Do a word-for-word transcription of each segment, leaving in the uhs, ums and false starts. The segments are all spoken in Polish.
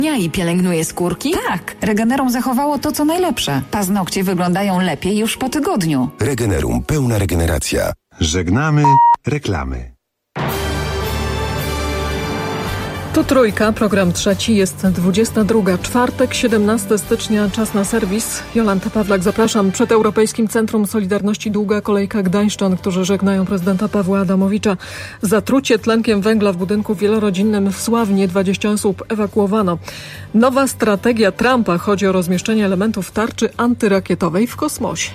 I pielęgnuje skórki? Tak, Regenerum zachowało to, co najlepsze. Paznokcie wyglądają lepiej już po tygodniu. Regenerum, pełna regeneracja. Żegnamy reklamy. Tu Trójka, program trzeci, jest dwudziesta druga, czwartek, siedemnastego stycznia, czas na serwis. Jolanta Pawlak, zapraszam. Przed Europejskim Centrum Solidarności długa kolejka gdańszczan, którzy żegnają prezydenta Pawła Adamowicza. Zatrucie tlenkiem węgla w budynku wielorodzinnym w Sławnie, dwadzieścia osób ewakuowano. Nowa strategia Trumpa, chodzi o rozmieszczenie elementów tarczy antyrakietowej w kosmosie.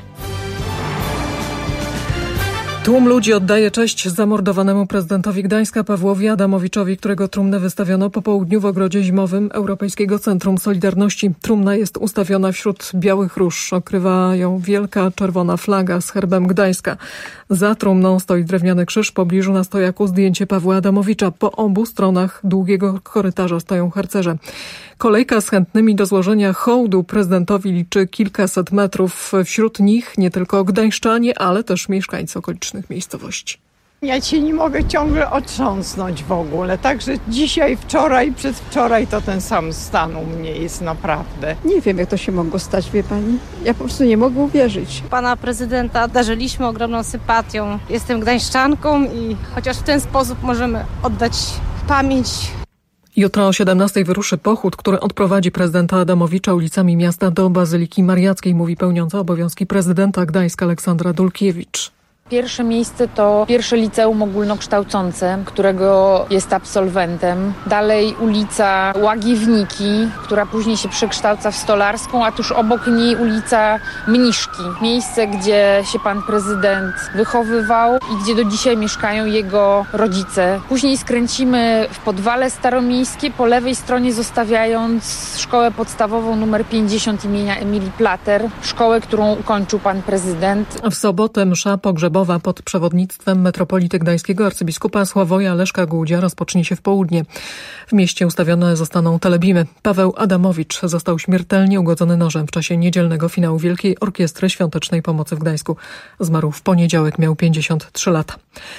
Tłum ludzi oddaje cześć zamordowanemu prezydentowi Gdańska Pawłowi Adamowiczowi, którego trumnę wystawiono po południu w ogrodzie zimowym Europejskiego Centrum Solidarności. Trumna jest ustawiona wśród białych róż. Okrywa ją wielka czerwona flaga z herbem Gdańska. Za trumną stoi drewniany krzyż, w pobliżu na stojaku zdjęcie Pawła Adamowicza. Po obu stronach długiego korytarza stoją harcerze. Kolejka z chętnymi do złożenia hołdu prezydentowi liczy kilkaset metrów. Wśród nich nie tylko gdańszczanie, ale też mieszkańcy okolicznych miejscowości. Ja się nie mogę ciągle otrząsnąć w ogóle, także dzisiaj, wczoraj, przedwczoraj to ten sam stan u mnie jest naprawdę. Nie wiem, jak to się mogło stać, wie pani. Ja po prostu nie mogę uwierzyć. Pana prezydenta darzyliśmy ogromną sympatią. Jestem gdańszczanką i chociaż w ten sposób możemy oddać pamięć. Jutro o siedemnastej wyruszy pochód, który odprowadzi prezydenta Adamowicza ulicami miasta do Bazyliki Mariackiej, mówi pełniąca obowiązki prezydenta Gdańska Aleksandra Dulkiewicz. Pierwsze miejsce to pierwsze liceum ogólnokształcące, którego jest absolwentem. Dalej ulica Łagiewniki, która później się przekształca w Stolarską, a tuż obok niej ulica Mniszki. Miejsce, gdzie się pan prezydent wychowywał i gdzie do dzisiaj mieszkają jego rodzice. Później skręcimy w Podwale Staromiejskie, po lewej stronie zostawiając szkołę podstawową numer pięćdziesiąt imienia Emilii Plater, szkołę, którą ukończył pan prezydent. W sobotę msza pogrzebowa pod przewodnictwem metropolity gdańskiego arcybiskupa Sławoja Leszka Głódzia rozpocznie się w południe. W mieście ustawione zostaną telebimy. Paweł Adamowicz został śmiertelnie ugodzony nożem w czasie niedzielnego finału Wielkiej Orkiestry Świątecznej Pomocy w Gdańsku. Zmarł w poniedziałek, miał pięćdziesiąt trzy lata.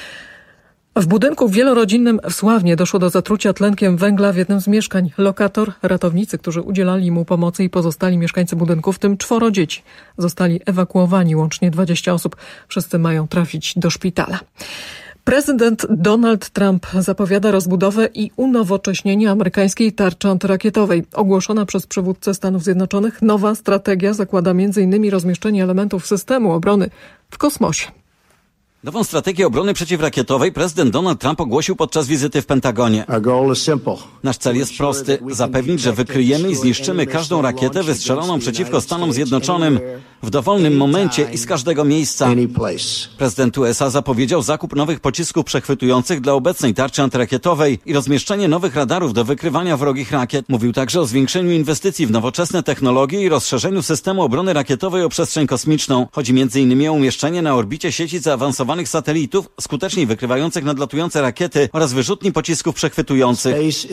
W budynku wielorodzinnym w Sławnie doszło do zatrucia tlenkiem węgla w jednym z mieszkań. Lokator, ratownicy, którzy udzielali mu pomocy i pozostali mieszkańcy budynku, w tym czworo dzieci, zostali ewakuowani, łącznie dwadzieścia osób. Wszyscy mają trafić do szpitala. Prezydent Donald Trump zapowiada rozbudowę i unowocześnienie amerykańskiej tarczy antyrakietowej. Ogłoszona przez przywódcę Stanów Zjednoczonych nowa strategia zakłada między innymi rozmieszczenie elementów systemu obrony w kosmosie. Nową strategię obrony przeciwrakietowej prezydent Donald Trump ogłosił podczas wizyty w Pentagonie. Nasz cel jest prosty: zapewnić, że wykryjemy i zniszczymy każdą rakietę wystrzeloną przeciwko Stanom Zjednoczonym w dowolnym momencie i z każdego miejsca. Prezydent U S A zapowiedział zakup nowych pocisków przechwytujących dla obecnej tarczy antyrakietowej i rozmieszczenie nowych radarów do wykrywania wrogich rakiet. Mówił także o zwiększeniu inwestycji w nowoczesne technologie i rozszerzeniu systemu obrony rakietowej o przestrzeń kosmiczną. Chodzi między innymi o umieszczenie na orbicie sieci zaawansowanych satelitów, skutecznie wykrywających nadlatujące rakiety oraz wyrzutni pocisków przechwytujących.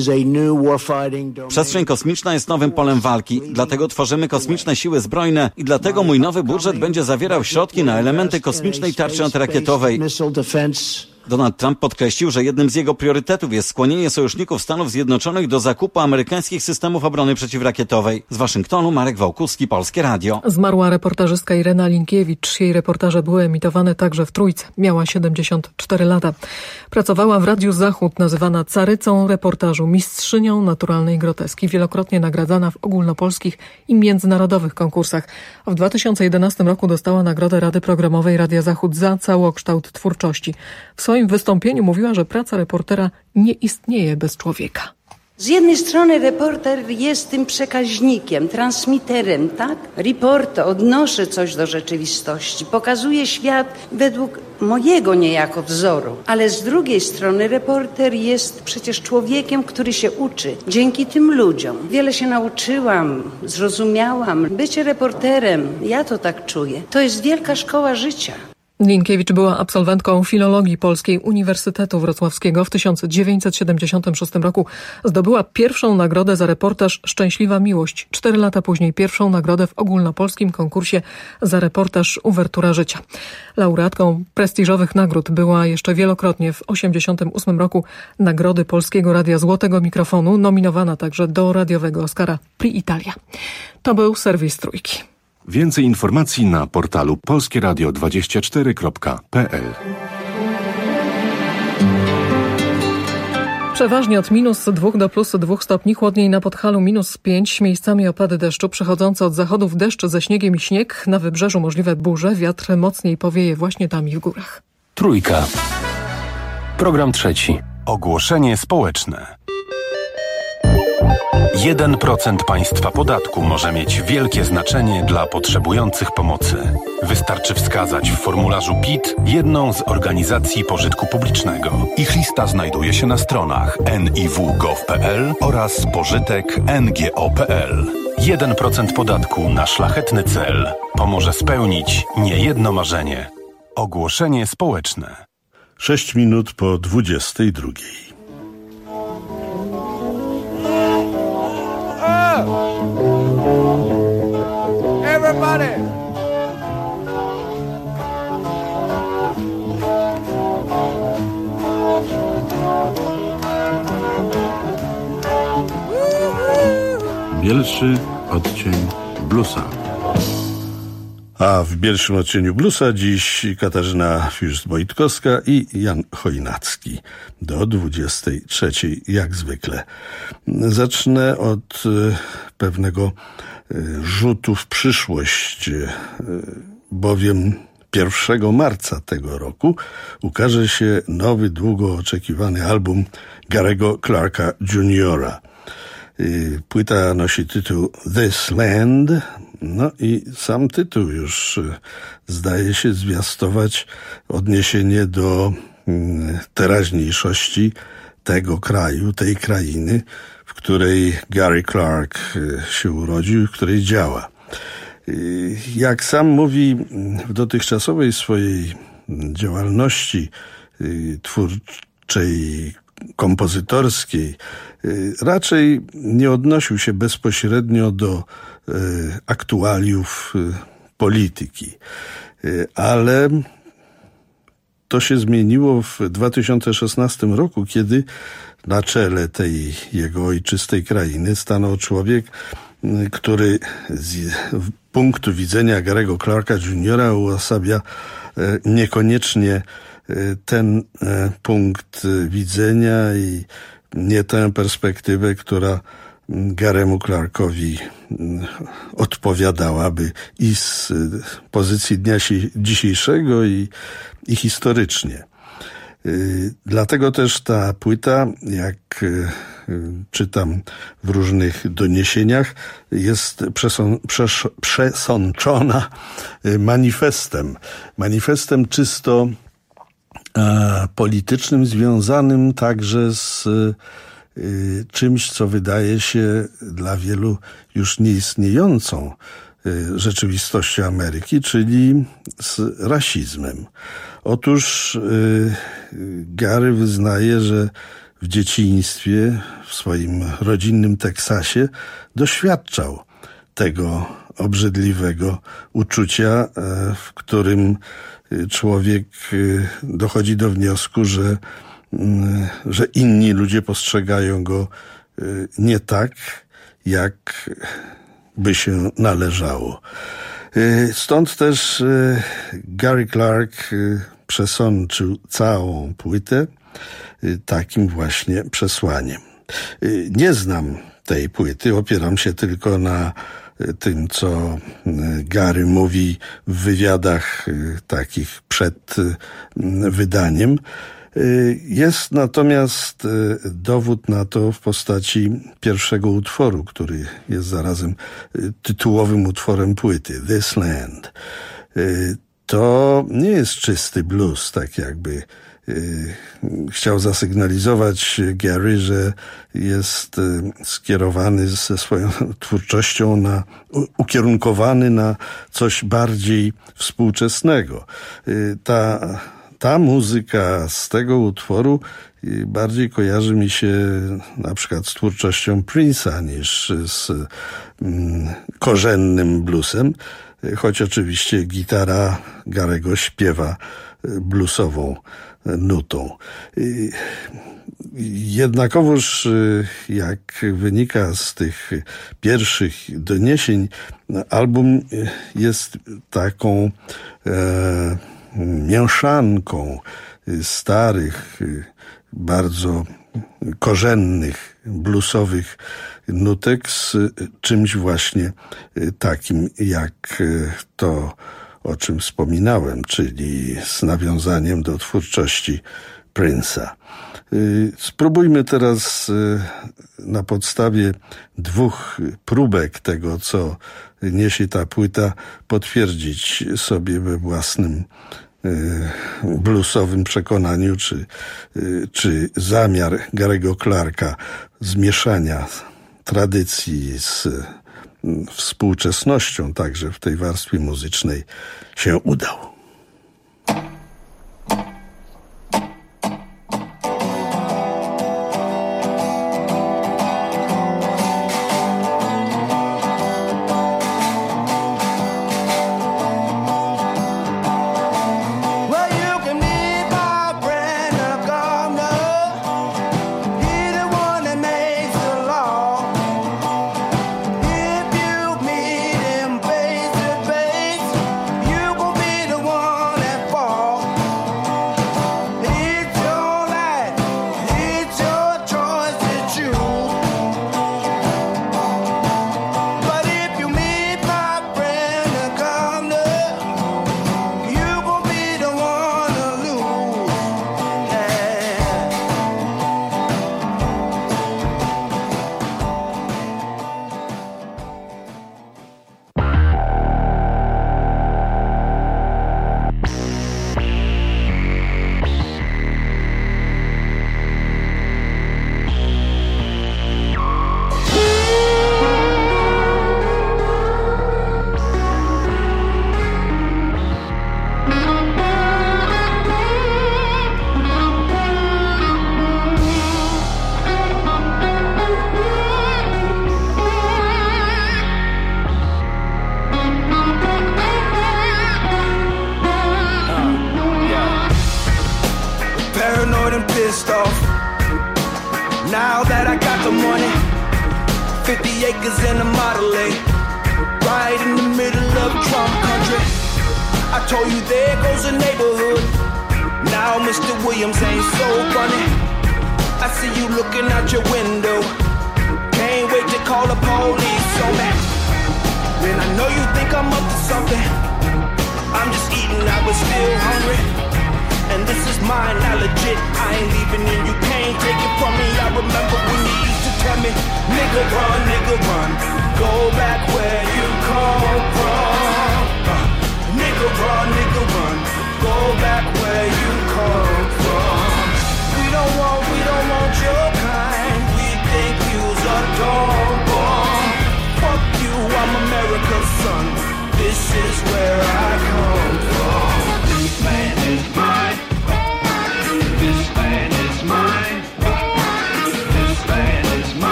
Przestrzeń kosmiczna jest nowym polem walki, dlatego tworzymy kosmiczne siły zbrojne i dlatego mój nowy budżet będzie zawierał środki na elementy kosmicznej tarczy antyrakietowej. Donald Trump podkreślił, że jednym z jego priorytetów jest skłonienie sojuszników Stanów Zjednoczonych do zakupu amerykańskich systemów obrony przeciwrakietowej. Z Waszyngtonu Marek Wałkuski, Polskie Radio. Zmarła reportażystka Irena Linkiewicz. Jej reportaże były emitowane także w Trójce. Miała siedemdziesiąt cztery lata. Pracowała w Radiu Zachód, nazywana carycą reportażu, mistrzynią naturalnej groteski, wielokrotnie nagradzana w ogólnopolskich i międzynarodowych konkursach. W dwa tysiące jedenastym roku dostała nagrodę Rady Programowej Radia Zachód za całokształt twórczości. W swoim wystąpieniu mówiła, że praca reportera nie istnieje bez człowieka. Z jednej strony reporter jest tym przekaźnikiem, transmiterem, tak? Reporter odnoszę coś do rzeczywistości, pokazuje świat według mojego niejako wzoru. Ale z drugiej strony reporter jest przecież człowiekiem, który się uczy. Dzięki tym ludziom wiele się nauczyłam, zrozumiałam. Bycie reporterem, ja to tak czuję, to jest wielka szkoła życia. Linkiewicz była absolwentką filologii polskiej Uniwersytetu Wrocławskiego. W tysiąc dziewięćset siedemdziesiątym szóstym roku zdobyła pierwszą nagrodę za reportaż Szczęśliwa miłość. Cztery lata później pierwszą nagrodę w ogólnopolskim konkursie za reportaż Uwertura życia. Laureatką prestiżowych nagród była jeszcze wielokrotnie w osiemdziesiątym ósmym roku Nagrody Polskiego Radia Złotego Mikrofonu, nominowana także do radiowego Oscara Pri Italia. To był serwis Trójki. Więcej informacji na portalu polskie radio dwadzieścia cztery kropka p l. Przeważnie od minus dwóch do plus dwóch stopni, chłodniej na Podhalu minus pięć, miejscami opady deszczu przechodzące od zachodów deszcz ze śniegiem i śnieg, na wybrzeżu możliwe burze, wiatr mocniej powieje właśnie tam i w górach. Trójka. Program trzeci. Ogłoszenie społeczne. jeden procent państwa podatku może mieć wielkie znaczenie dla potrzebujących pomocy. Wystarczy wskazać w formularzu P I T jedną z organizacji pożytku publicznego. Ich lista znajduje się na stronach en i w kropka gov kropka p l oraz pożytek kropka n g o kropka p l. jeden procent podatku na szlachetny cel pomoże spełnić niejedno marzenie. Ogłoszenie społeczne. Sześć minut po dwudziestej drugiej. Everybody! Bielszy odcień bluesa. A w bielszym odcieniu bluesa dziś Katarzyna Fürst-Boitkowska i Jan Chojnacki do dwudziestej trzeciej jak zwykle. Zacznę od pewnego rzutu w przyszłość, bowiem pierwszego marca tego roku ukaże się nowy, długo oczekiwany album Gary'ego Clarka juniora Płyta nosi tytuł This Land, no i sam tytuł już zdaje się zwiastować odniesienie do teraźniejszości tego kraju, tej krainy, w której Gary Clark się urodził, w której działa. Jak sam mówi, w dotychczasowej swojej działalności twórczej, kompozytorskiej raczej nie odnosił się bezpośrednio do aktualiów polityki, ale to się zmieniło w dwa tysiące szesnastym roku, kiedy na czele tej jego ojczystej krainy stanął człowiek, który z punktu widzenia Gary'ego Clarka juniora uosabia niekoniecznie ten punkt widzenia i nie tę perspektywę, która Gary'emu Clarkowi odpowiadałaby i z pozycji dnia dzisiejszego i, i historycznie. Dlatego też ta płyta, jak czytam w różnych doniesieniach, jest przeson, przesz, przesączona manifestem. Manifestem czysto e, politycznym, związanym także z e, czymś, co wydaje się dla wielu już nieistniejącą e, rzeczywistością Ameryki, czyli z rasizmem. Otóż e, Gary wyznaje, że w dzieciństwie, w swoim rodzinnym Teksasie doświadczał tego obrzydliwego uczucia, w którym człowiek dochodzi do wniosku, że, że inni ludzie postrzegają go nie tak, jak by się należało. Stąd też Gary Clark przesączył całą płytę takim właśnie przesłaniem. Nie znam tej płyty, opieram się tylko na tym, co Gary mówi w wywiadach takich przed wydaniem. Jest natomiast dowód na to w postaci pierwszego utworu, który jest zarazem tytułowym utworem płyty, This Land. To nie jest czysty blues, tak jakby chciał zasygnalizować Gary, że jest skierowany ze swoją twórczością na, ukierunkowany na coś bardziej współczesnego. Ta, ta muzyka z tego utworu bardziej kojarzy mi się na przykład z twórczością Prince'a niż z mm, korzennym bluesem, choć oczywiście gitara Garego śpiewa bluesową nutą. Jednakowoż, jak wynika z tych pierwszych doniesień, album jest taką e, mieszanką starych, bardzo korzennych, bluesowych nutek z czymś właśnie takim jak to, o czym wspominałem, czyli z nawiązaniem do twórczości Prince'a. Spróbujmy teraz na podstawie dwóch próbek tego, co niesie ta płyta, potwierdzić sobie we własnym bluesowym przekonaniu, czy, czy zamiar Garego Clarka zmieszania tradycji z współczesnością także w tej warstwie muzycznej się udał.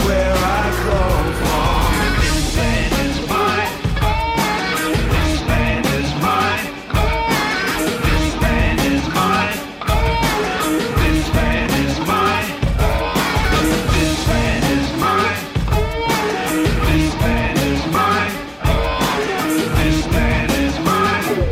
where I come from. This land is mine. This land is mine. This land is mine. This land is mine. This land is mine. This land is mine. This land is mine.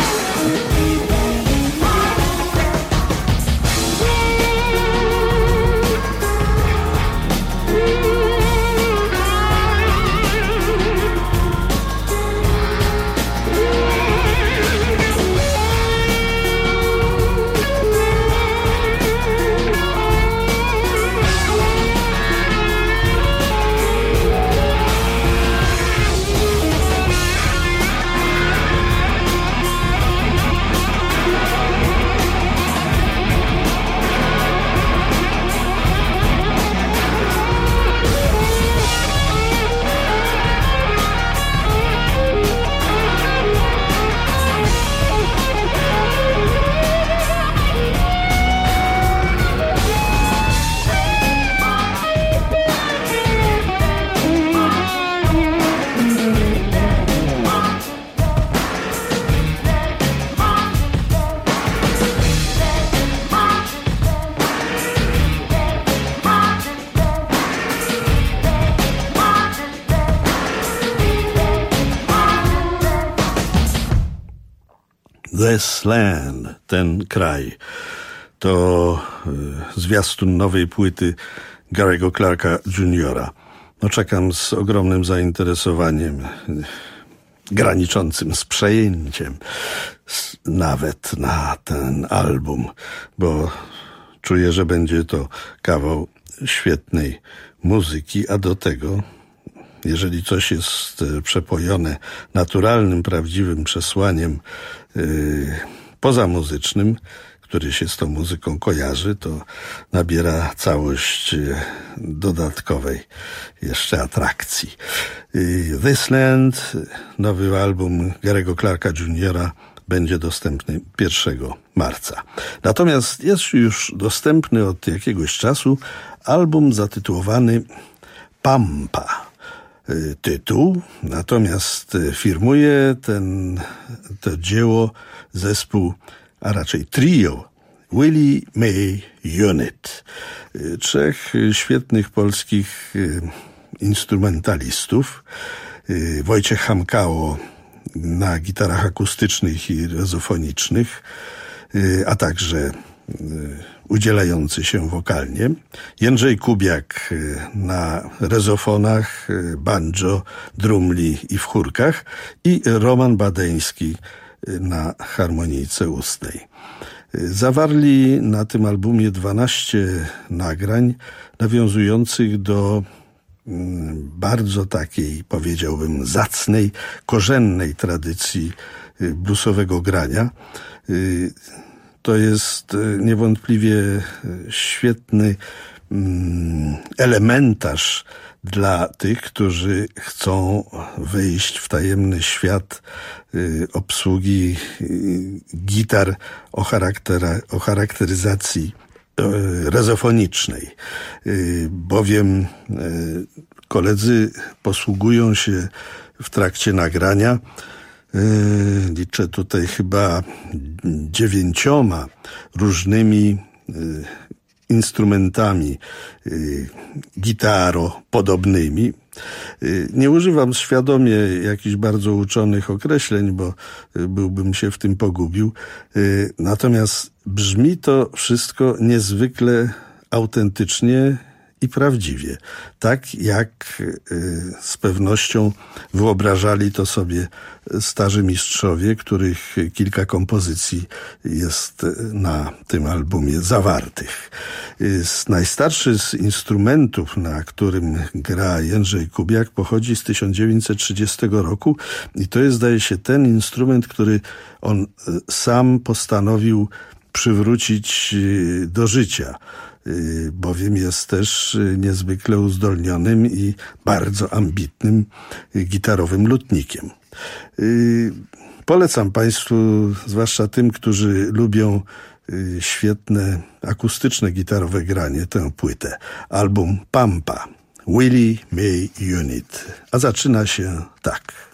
This Land, ten kraj, to y, zwiastun nowej płyty Gary'ego Clarka juniora No czekam z ogromnym zainteresowaniem, y, graniczącym z przejęciem s, nawet na ten album, bo czuję, że będzie to kawał świetnej muzyki, a do tego, jeżeli coś jest przepojone naturalnym, prawdziwym przesłaniem yy, pozamuzycznym, który się z tą muzyką kojarzy, to nabiera całość dodatkowej jeszcze atrakcji. Yy, This Land, nowy album Gary'ego Clarka juniora będzie dostępny pierwszego marca. Natomiast jest już dostępny od jakiegoś czasu album zatytułowany Pampa. Tytuł, natomiast firmuje ten, to dzieło zespół, a raczej trio Willie May Unit. Trzech świetnych polskich instrumentalistów. Wojciech Hamkało na gitarach akustycznych i rezofonicznych, a także udzielający się wokalnie. Jędrzej Kubiak na rezofonach, banjo, drumli i w chórkach i Roman Badeński na harmonijce ustnej. Zawarli na tym albumie dwanaście nagrań nawiązujących do bardzo takiej, powiedziałbym, zacnej, korzennej tradycji bluesowego grania. To jest niewątpliwie świetny elementarz dla tych, którzy chcą wejść w tajemny świat obsługi gitar o, charaktera, o charakteryzacji rezofonicznej, bowiem koledzy posługują się w trakcie nagrania, liczę tutaj chyba dziewięcioma różnymi instrumentami gitaro-podobnymi. Nie używam świadomie jakichś bardzo uczonych określeń, bo byłbym się w tym pogubił. Natomiast brzmi to wszystko niezwykle autentycznie i prawdziwie. Tak jak z pewnością wyobrażali to sobie starzy mistrzowie, których kilka kompozycji jest na tym albumie zawartych. Najstarszy z instrumentów, na którym gra Jędrzej Kubiak, pochodzi z tysiąc dziewięćset trzydziestego roku i to jest, zdaje się, ten instrument, który on sam postanowił przywrócić do życia, bowiem jest też niezwykle uzdolnionym i bardzo ambitnym gitarowym lutnikiem. Polecam Państwu, zwłaszcza tym, którzy lubią świetne akustyczne gitarowe granie, tę płytę. Album Pampa, Willie May Unit. A zaczyna się tak.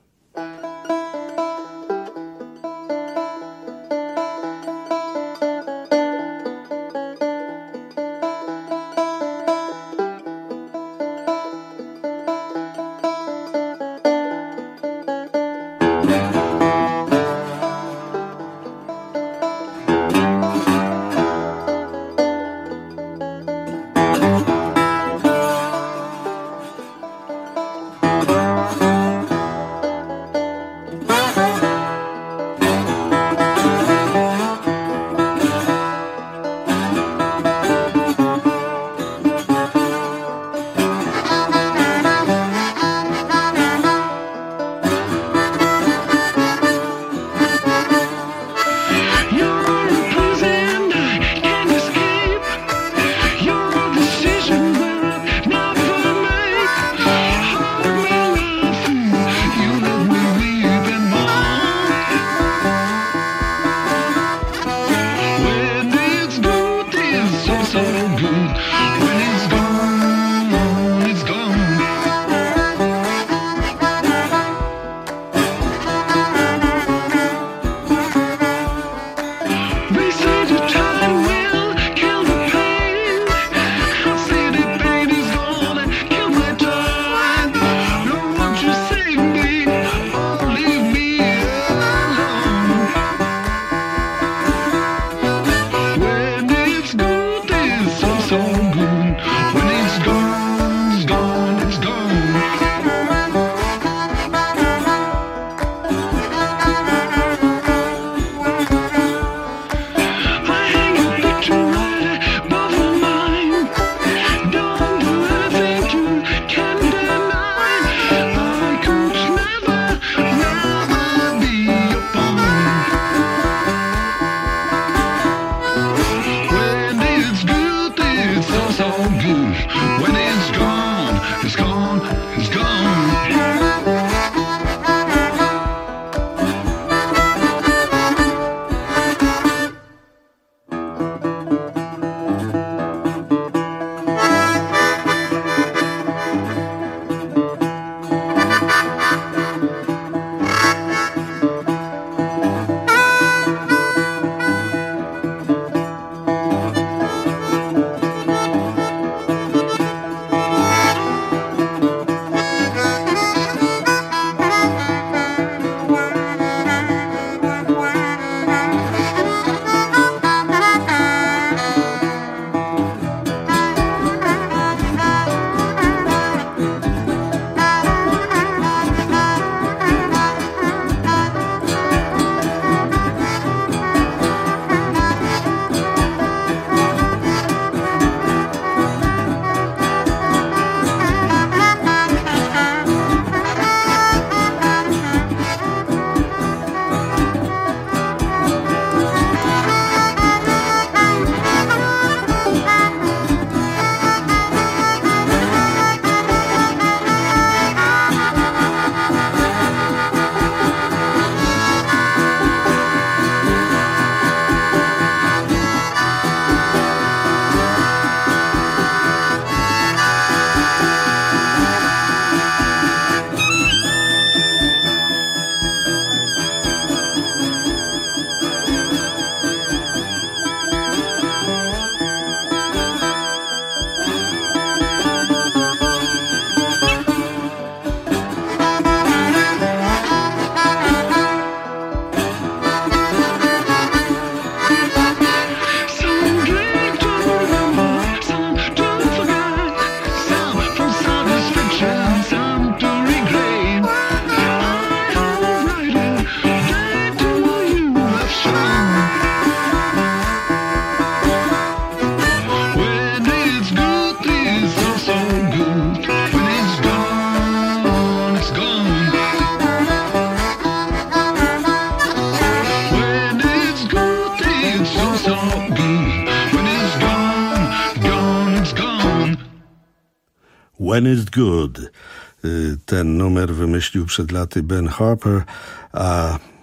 When It's Good. Ten numer wymyślił przed laty Ben Harper, a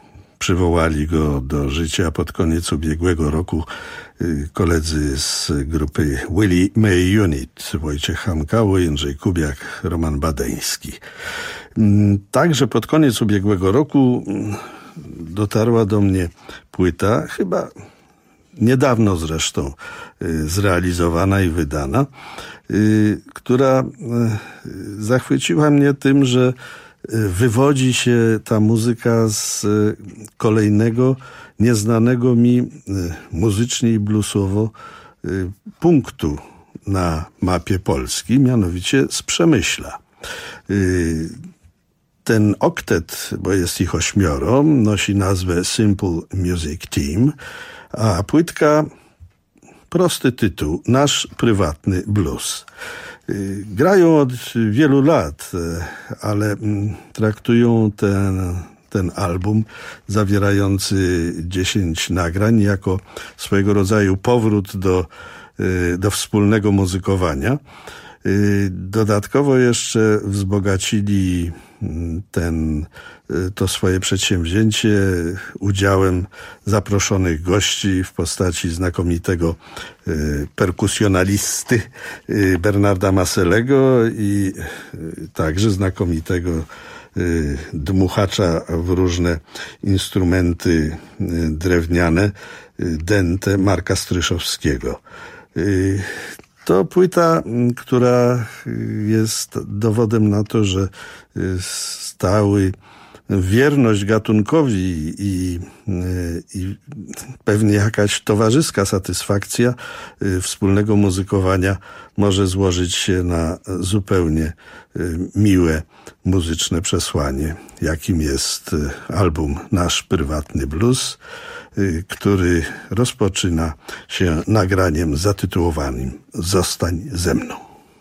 przywołali go do życia pod koniec ubiegłego roku koledzy z grupy Willie May Unit, Wojciech Hamkało, Jędrzej Kubiak, Roman Badeński. Także pod koniec ubiegłego roku dotarła do mnie płyta, chyba niedawno zresztą zrealizowana i wydana, która zachwyciła mnie tym, że wywodzi się ta muzyka z kolejnego, nieznanego mi muzycznie i bluesowo punktu na mapie Polski, mianowicie z Przemyśla. Ten oktet, bo jest ich ośmioro, nosi nazwę Simple Music Team, a płytka, prosty tytuł, Nasz prywatny blues. Grają od wielu lat, ale traktują ten, ten album zawierający dziesięć nagrań jako swojego rodzaju powrót do, do wspólnego muzykowania. Dodatkowo jeszcze wzbogacili ten, to swoje przedsięwzięcie udziałem zaproszonych gości w postaci znakomitego perkusjonalisty Bernarda Maselego i także znakomitego dmuchacza w różne instrumenty drewniane Dente Marka Stryszowskiego. To płyta, która jest dowodem na to, że stały wierność gatunkowi i, i pewnie jakaś towarzyska satysfakcja wspólnego muzykowania może złożyć się na zupełnie miłe muzyczne przesłanie, jakim jest album Nasz prywatny blues, który rozpoczyna się nagraniem zatytułowanym Zostań ze mną.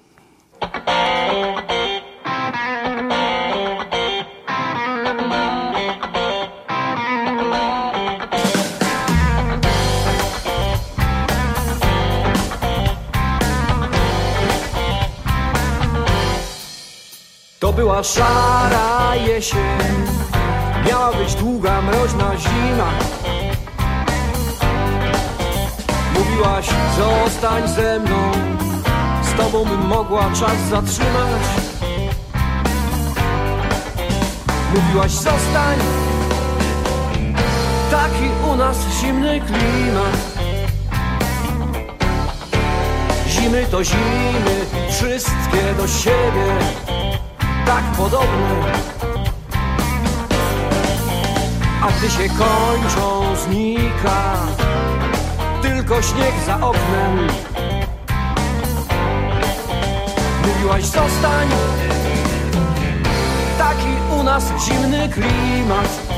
To była szara jesień, miała być długa, mroźna zima. Mówiłaś, zostań ze mną, z tobą bym mogła czas zatrzymać. Mówiłaś, zostań, taki u nas zimny klimat. Zimy to zimy, wszystkie do siebie tak podobne. A gdy się kończą, znika tylko śnieg za oknem. Mówiłaś, zostań, taki u nas zimny klimat.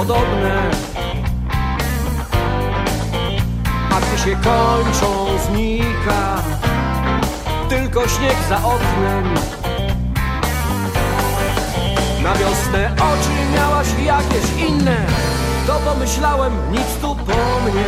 podobne. A gdy się kończą, znika tylko śnieg za oknem. Na wiosnę oczy miałaś jakieś inne, to pomyślałem, nic tu po mnie.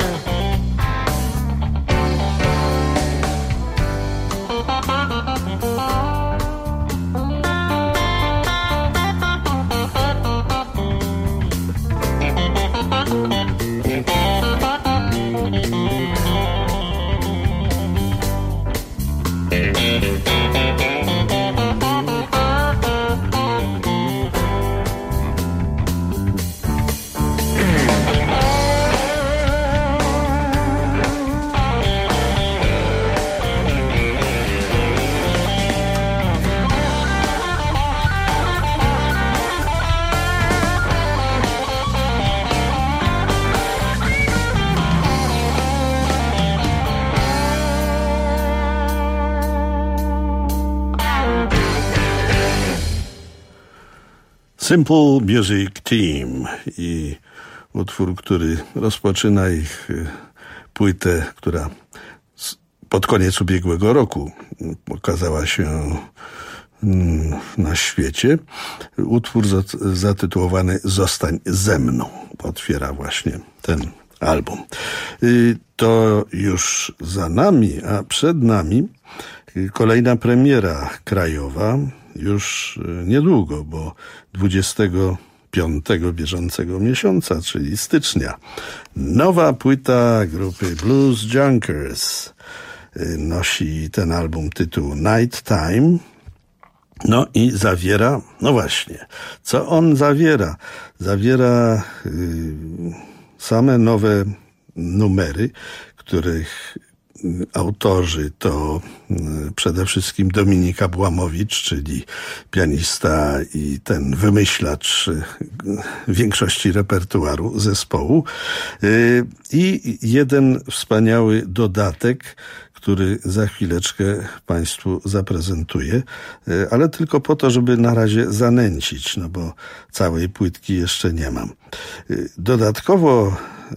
Simple Music Team i utwór, który rozpoczyna ich płytę, która pod koniec ubiegłego roku okazała się na świecie. Utwór zatytułowany Zostań ze mną otwiera właśnie ten album. To już za nami, a przed nami kolejna premiera krajowa, już niedługo, bo dwudziestego piątego bieżącego miesiąca, czyli stycznia. Nowa płyta grupy Blues Junkers. Nosi ten album tytuł Night Time. No i zawiera, no właśnie, co on zawiera? Zawiera y, same nowe numery, których autorzy to przede wszystkim Dominika Błamowicz, czyli pianista i ten wymyślacz większości repertuaru zespołu, i jeden wspaniały dodatek, który za chwileczkę Państwu zaprezentuję, ale tylko po to, żeby na razie zanęcić, no bo całej płytki jeszcze nie mam. Dodatkowo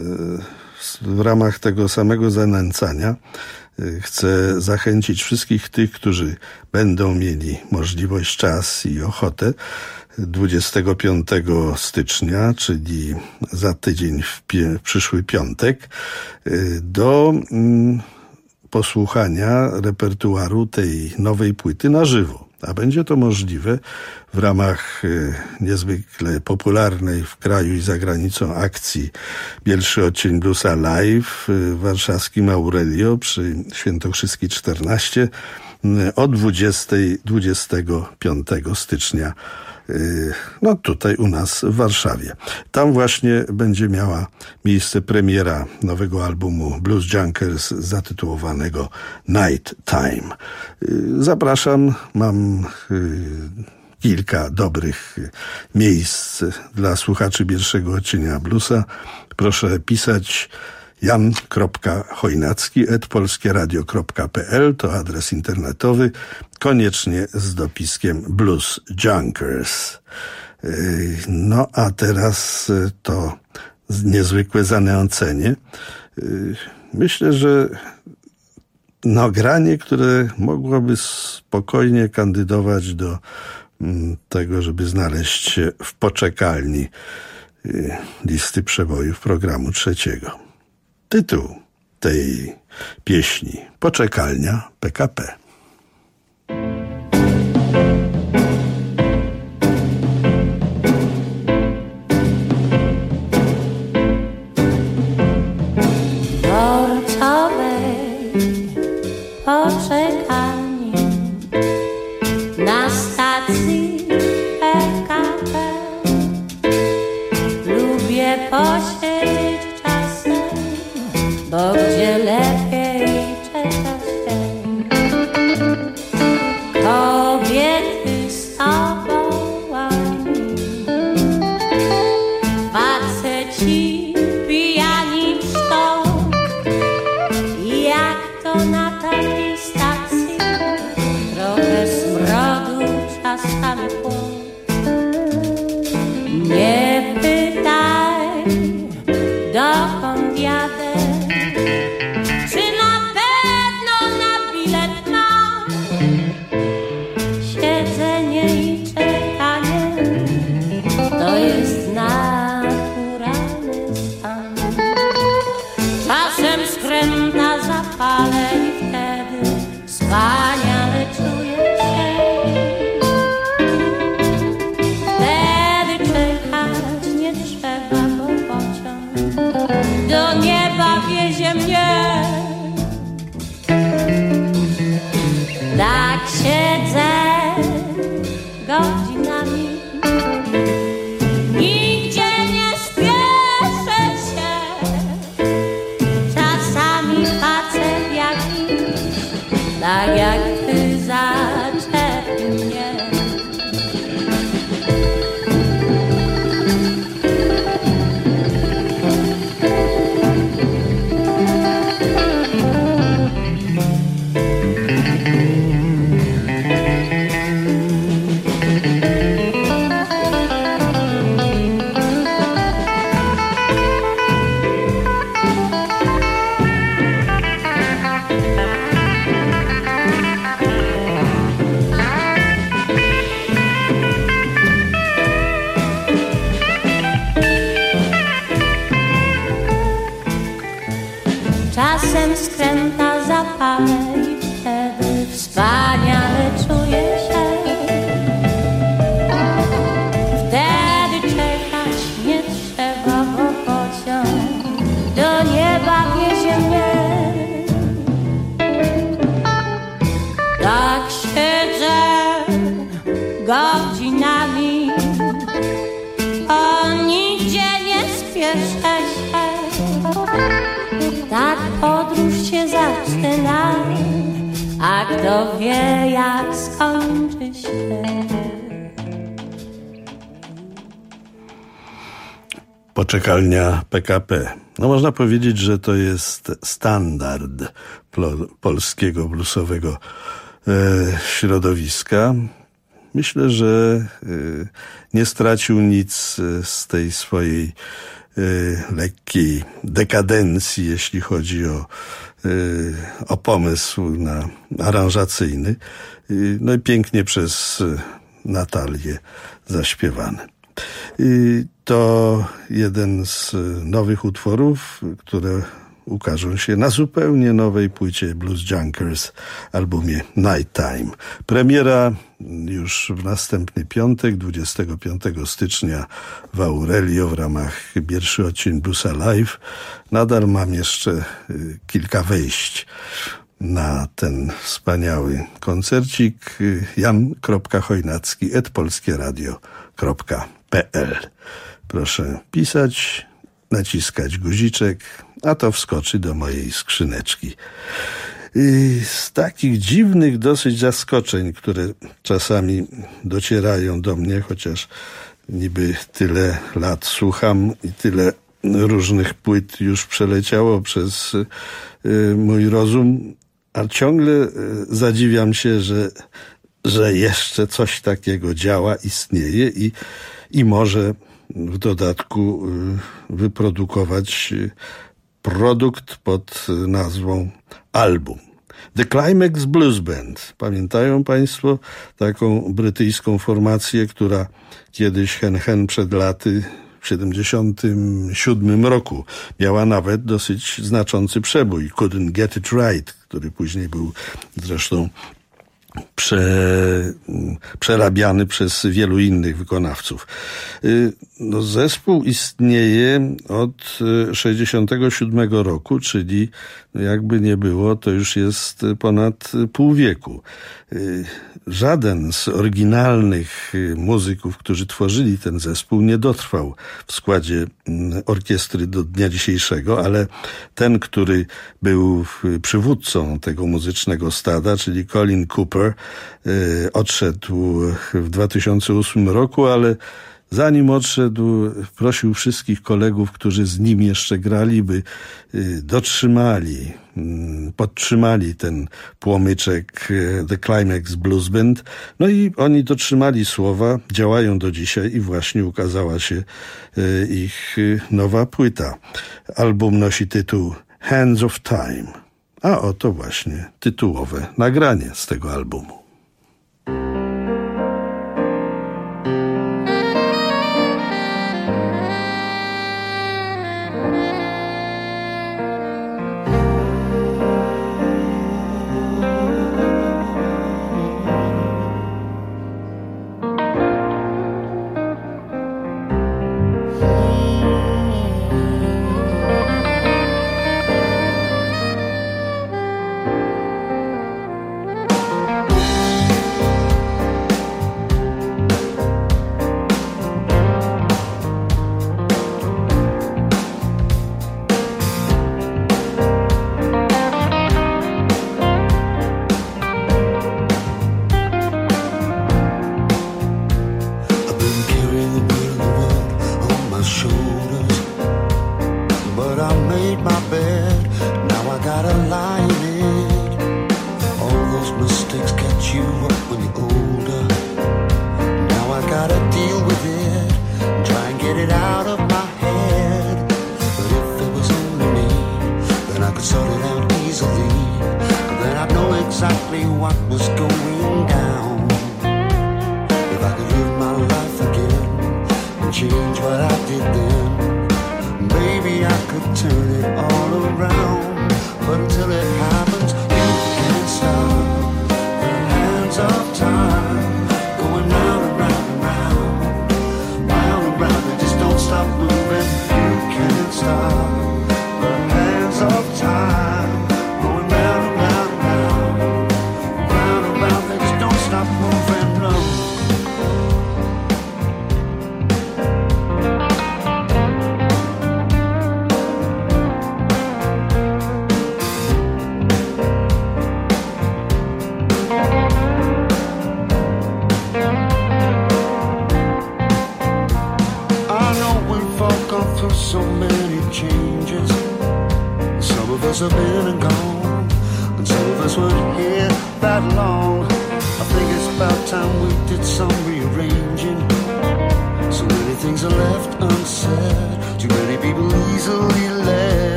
w ramach tego samego zanęcania chcę zachęcić wszystkich tych, którzy będą mieli możliwość, czas i ochotę dwudziestego piątego stycznia, czyli za tydzień w pie- przyszły piątek, do mm, posłuchania repertuaru tej nowej płyty na żywo. A będzie to możliwe w ramach niezwykle popularnej w kraju i za granicą akcji Bielszy Odcień Bluesa Live w warszawskim Aurelio przy Świętokrzyskiej czternaście o dwudziestego dwudziestego piątego stycznia. No tutaj u nas w Warszawie. Tam właśnie będzie miała miejsce premiera nowego albumu Blues Junkers zatytułowanego Night Time. Zapraszam, mam kilka dobrych miejsc dla słuchaczy pierwszego odcienia bluesa. Proszę pisać jan kropka chojnacki at polskieradio kropka p l, to adres internetowy, koniecznie z dopiskiem Blues Junkers. No a teraz to niezwykłe zanęcenie. Myślę, że nagranie, które mogłoby spokojnie kandydować do tego, żeby znaleźć się w poczekalni listy przebojów programu trzeciego. Tytuł tej pieśni: Poczekalnia P K P. Dworcowej poczekalni na stacji P K P lubię posiedzieć czasem, bo gdzie lepiej czeka się. Kobiety z tobą ładni, faceci pijani w sztok. Jak to na takiej stacji, trochę smrodu, czasami płot. Nie pytaj czy na pewno na bilet mam. Siedzenie i czekanie to jest naturalny stan. Czasem skręta zapalę i wtedy wspaniale czuję się. Wtedy czekać nie trzeba, bo pociąg do nieba wiezie mnie. Tak siedzę godzinami, nigdzie nie spieszę się. Czasami facet jakiś, tak jak ty, zaczepi mnie. Czasem skręta zapalę i wtedy wspaniale czuję się. Wtedy czekać nie trzeba, bo pociąg do nieba wiezie mnie. Tak siedzę godzinami, o nigdzie nie spieszę się. Tak podróż się zaczyna, a kto wie, jak skończy się. Poczekalnia P K P. No można powiedzieć, że to jest standard plo- polskiego bluesowego e, środowiska. Myślę, że e, nie stracił nic z tej swojej lekkiej dekadencji, jeśli chodzi o, o pomysł na aranżacyjny. No i pięknie przez Natalię zaśpiewany. To jeden z nowych utworów, które ukażą się na zupełnie nowej płycie Blues Junkers, albumie Nighttime. Premiera już w następny piątek, dwudziestego piątego stycznia w Aurelio w ramach Pierwszy odcinek Bluesa Live. Nadal mam jeszcze kilka wejść na ten wspaniały koncercik. jan kropka chojnacki at polskieradio kropka p l. Proszę pisać, naciskać guziczek, a to wskoczy do mojej skrzyneczki. I z takich dziwnych dosyć zaskoczeń, które czasami docierają do mnie, chociaż niby tyle lat słucham i tyle różnych płyt już przeleciało przez y, mój rozum, a ciągle y, zadziwiam się, że, że jeszcze coś takiego działa, istnieje i, i może w dodatku y, wyprodukować y, produkt pod nazwą album. The Climax Blues Band. Pamiętają Państwo taką brytyjską formację, która kiedyś hen hen przed laty w siedemdziesiątym siódmym roku miała nawet dosyć znaczący przebój. Couldn't Get It Right, który później był zresztą Prze, przerabiany przez wielu innych wykonawców. No, zespół istnieje od sześćdziesiątego siódmego roku, czyli jakby nie było, to już jest ponad pół wieku. Żaden z oryginalnych muzyków, którzy tworzyli ten zespół, nie dotrwał w składzie orkiestry do dnia dzisiejszego, ale ten, który był przywódcą tego muzycznego stada, czyli Colin Cooper, odszedł w dwa tysiące ósmym roku, ale zanim odszedł, prosił wszystkich kolegów, którzy z nim jeszcze grali, by dotrzymali, podtrzymali ten płomyczek The Climax Blues Band. No i oni dotrzymali słowa, działają do dzisiaj i właśnie ukazała się ich nowa płyta. Album nosi tytuł Hands of Time. A oto właśnie tytułowe nagranie z tego albumu.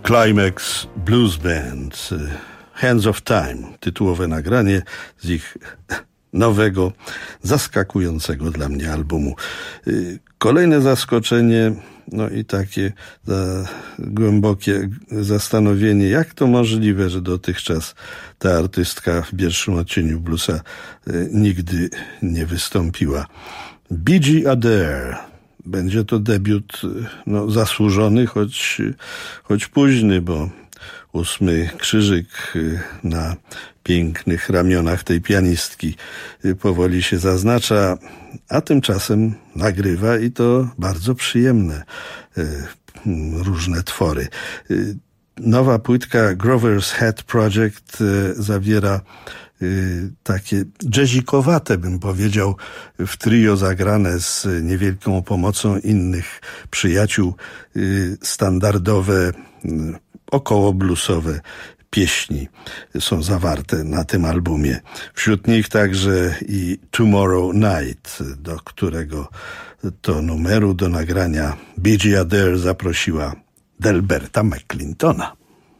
Climax Blues Band, Hands of Time, tytułowe nagranie z ich nowego, zaskakującego dla mnie albumu. Kolejne zaskoczenie, no i takie za, głębokie zastanowienie, jak to możliwe, że dotychczas ta artystka w pierwszym odcieniu bluesa y, nigdy nie wystąpiła. Biggie Adair. Będzie to debiut no, zasłużony, choć, choć późny, bo ósmy krzyżyk na pięknych ramionach tej pianistki powoli się zaznacza, a tymczasem nagrywa i to bardzo przyjemne różne twory. Nowa płytka Grover's Head Project zawiera takie jazzikowate, bym powiedział, w trio zagrane z niewielką pomocą innych przyjaciół, standardowe, około bluesowe pieśni są zawarte na tym albumie. Wśród nich także i Tomorrow Night, do którego to numeru do nagrania Biggie Adair zaprosiła Delberta McClintona.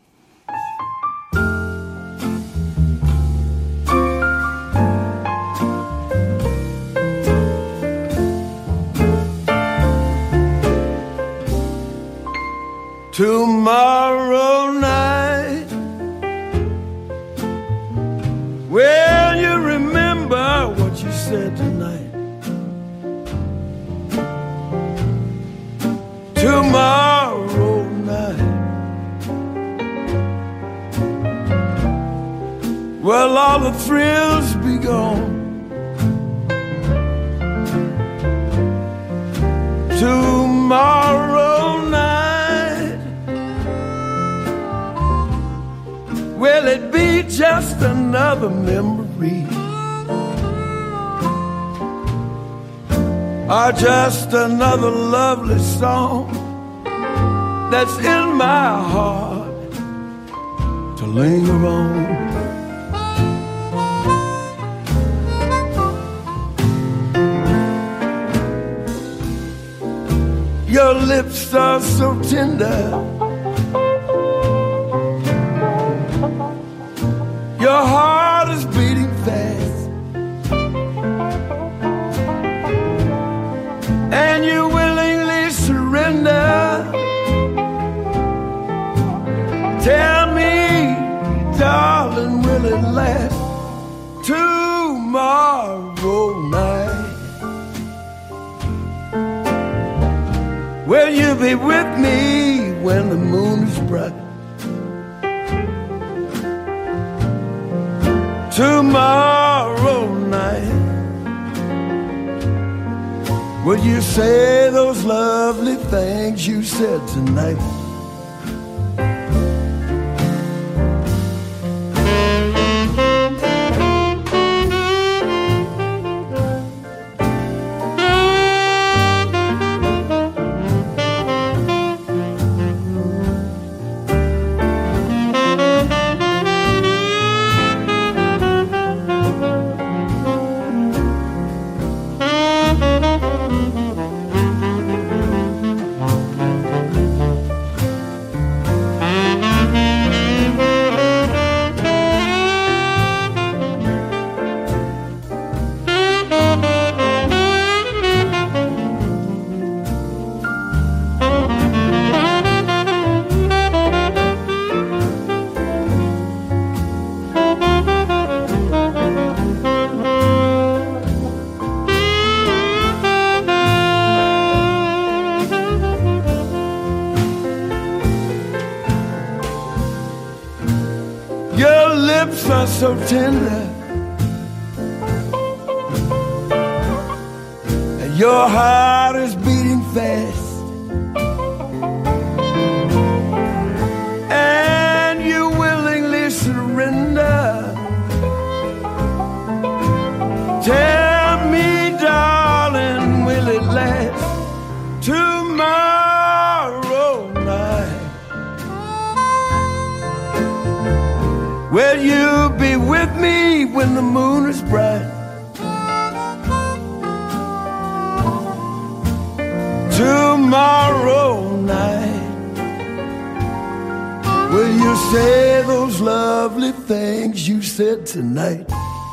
Tomorrow night, will you remember what you said tonight? Tomorrow night, will all the thrills be gone? Tomorrow night, will it be just another memory? Or just another lovely song that's in my heart to linger on? Your lips are so tender, your heart is beating fast, and you willingly surrender. Tell me, darling, will it last? Tomorrow night, will you be with me when the moon is bright? Tomorrow night, will you say those lovely things you said tonight? So tender, and your heart is beating fast, and you willingly surrender. Tell me, darling, will it last? Tomorrow night, will you be with me when the moon is bright? Tomorrow night, Will you say those lovely things you said tonight?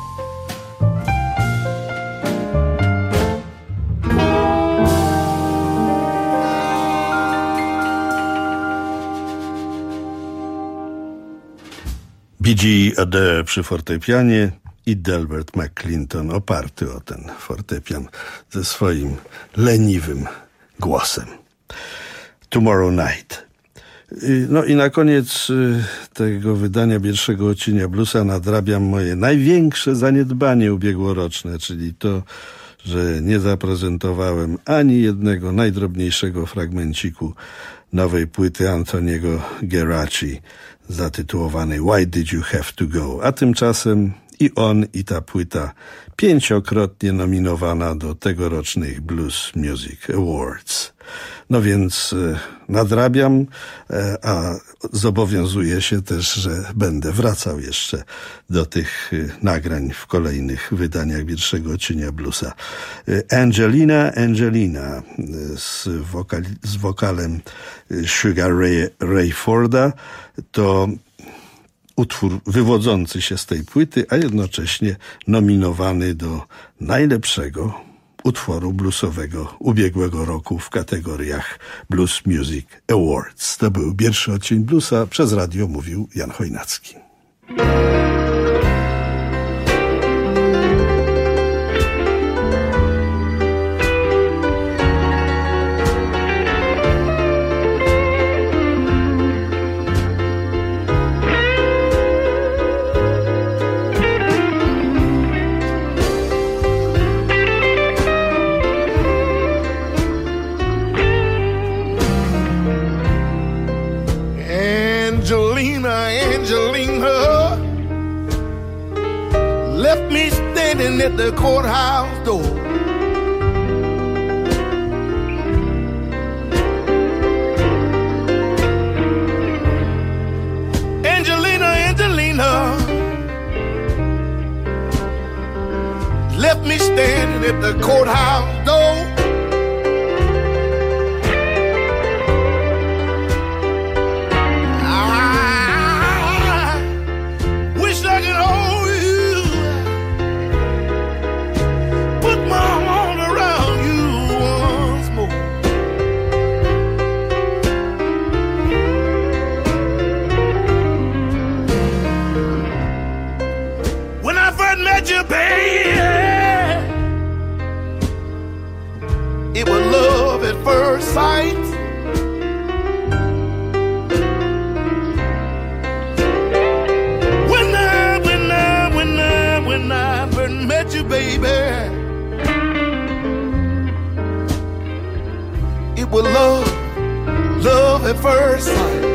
Bee Gee Adair przy fortepianie i Delbert McClinton oparty o ten fortepian ze swoim leniwym głosem. Tomorrow Night. No i na koniec tego wydania pierwszego odcinka bluesa nadrabiam moje największe zaniedbanie ubiegłoroczne, czyli to, że nie zaprezentowałem ani jednego najdrobniejszego fragmenciku nowej płyty Antoniego Geraci zatytułowanej Why Did You Have To Go? A tymczasem i on, i ta płyta pięciokrotnie nominowana do tegorocznych Blues Music Awards. No więc e, nadrabiam, e, a zobowiązuję się też, że będę wracał jeszcze do tych e, nagrań w kolejnych wydaniach pierwszego odcinka bluesa. E, Angelina, Angelina e, z, wokali, z wokalem Sugar Ray Rayforda to utwór wywodzący się z tej płyty, a jednocześnie nominowany do najlepszego utworu bluesowego ubiegłego roku w kategoriach Blues Music Awards. To był pierwszy odcinek bluesa. Przez radio mówił Jan Chojnacki. At the courthouse door, Angelina, Angelina left me standing at the courthouse door. It was love at first sight. When I, when I, when I, when I first met you, baby, it was love, love at first sight.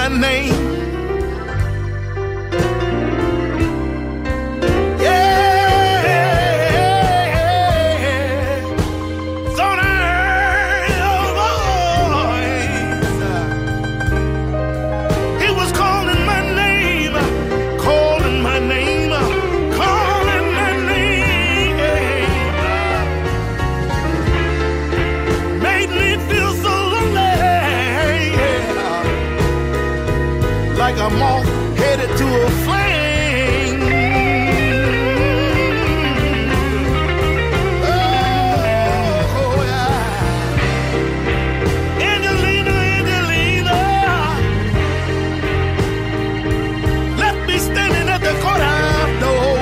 name. Like a moth headed to a flame. Oh, yeah. Angelina, Angelina left me standing at the courthouse door.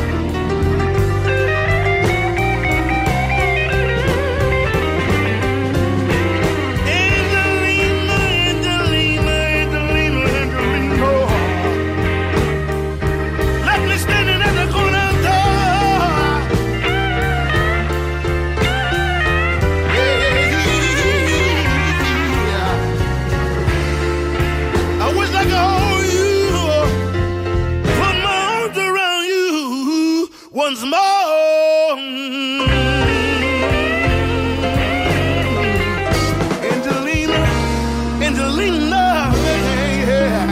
Once more, Angelina, Angelina, yeah.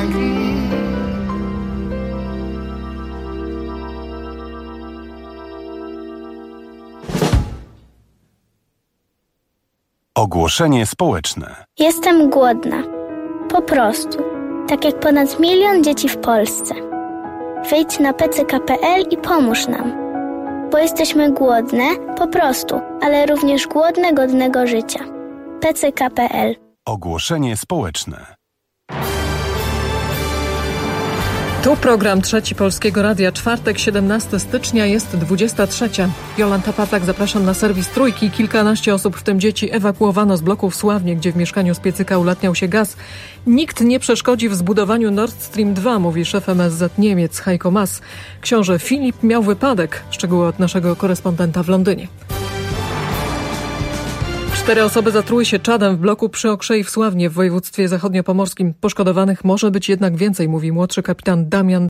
Ogłoszenie społeczne. Jestem głodna. Po prostu. Tak jak ponad milion dzieci w Polsce. Wejdź na p c k kropka p l i pomóż nam. Bo jesteśmy głodne, po prostu, ale również głodne godnego życia. p c k kropka p l. Ogłoszenie społeczne. Tu program Trzeci Polskiego Radia. Czwartek, siedemnastego stycznia, jest dwudziesta trzecia. Jolanta Pawlak, zapraszam na serwis Trójki. Kilkanaście osób, w tym dzieci, ewakuowano z bloku w Sławnie, gdzie w mieszkaniu z piecyka ulatniał się gaz. Nikt nie przeszkodzi w zbudowaniu Nord Stream dwa, mówi szef M S Z Niemiec Heiko Maas. Książę Filip miał wypadek. Szczegóły od naszego korespondenta w Londynie. Cztery osoby zatruły się czadem w bloku przy Okrzei w Sławnie w województwie zachodniopomorskim. Poszkodowanych może być jednak więcej, mówi młodszy kapitan Damian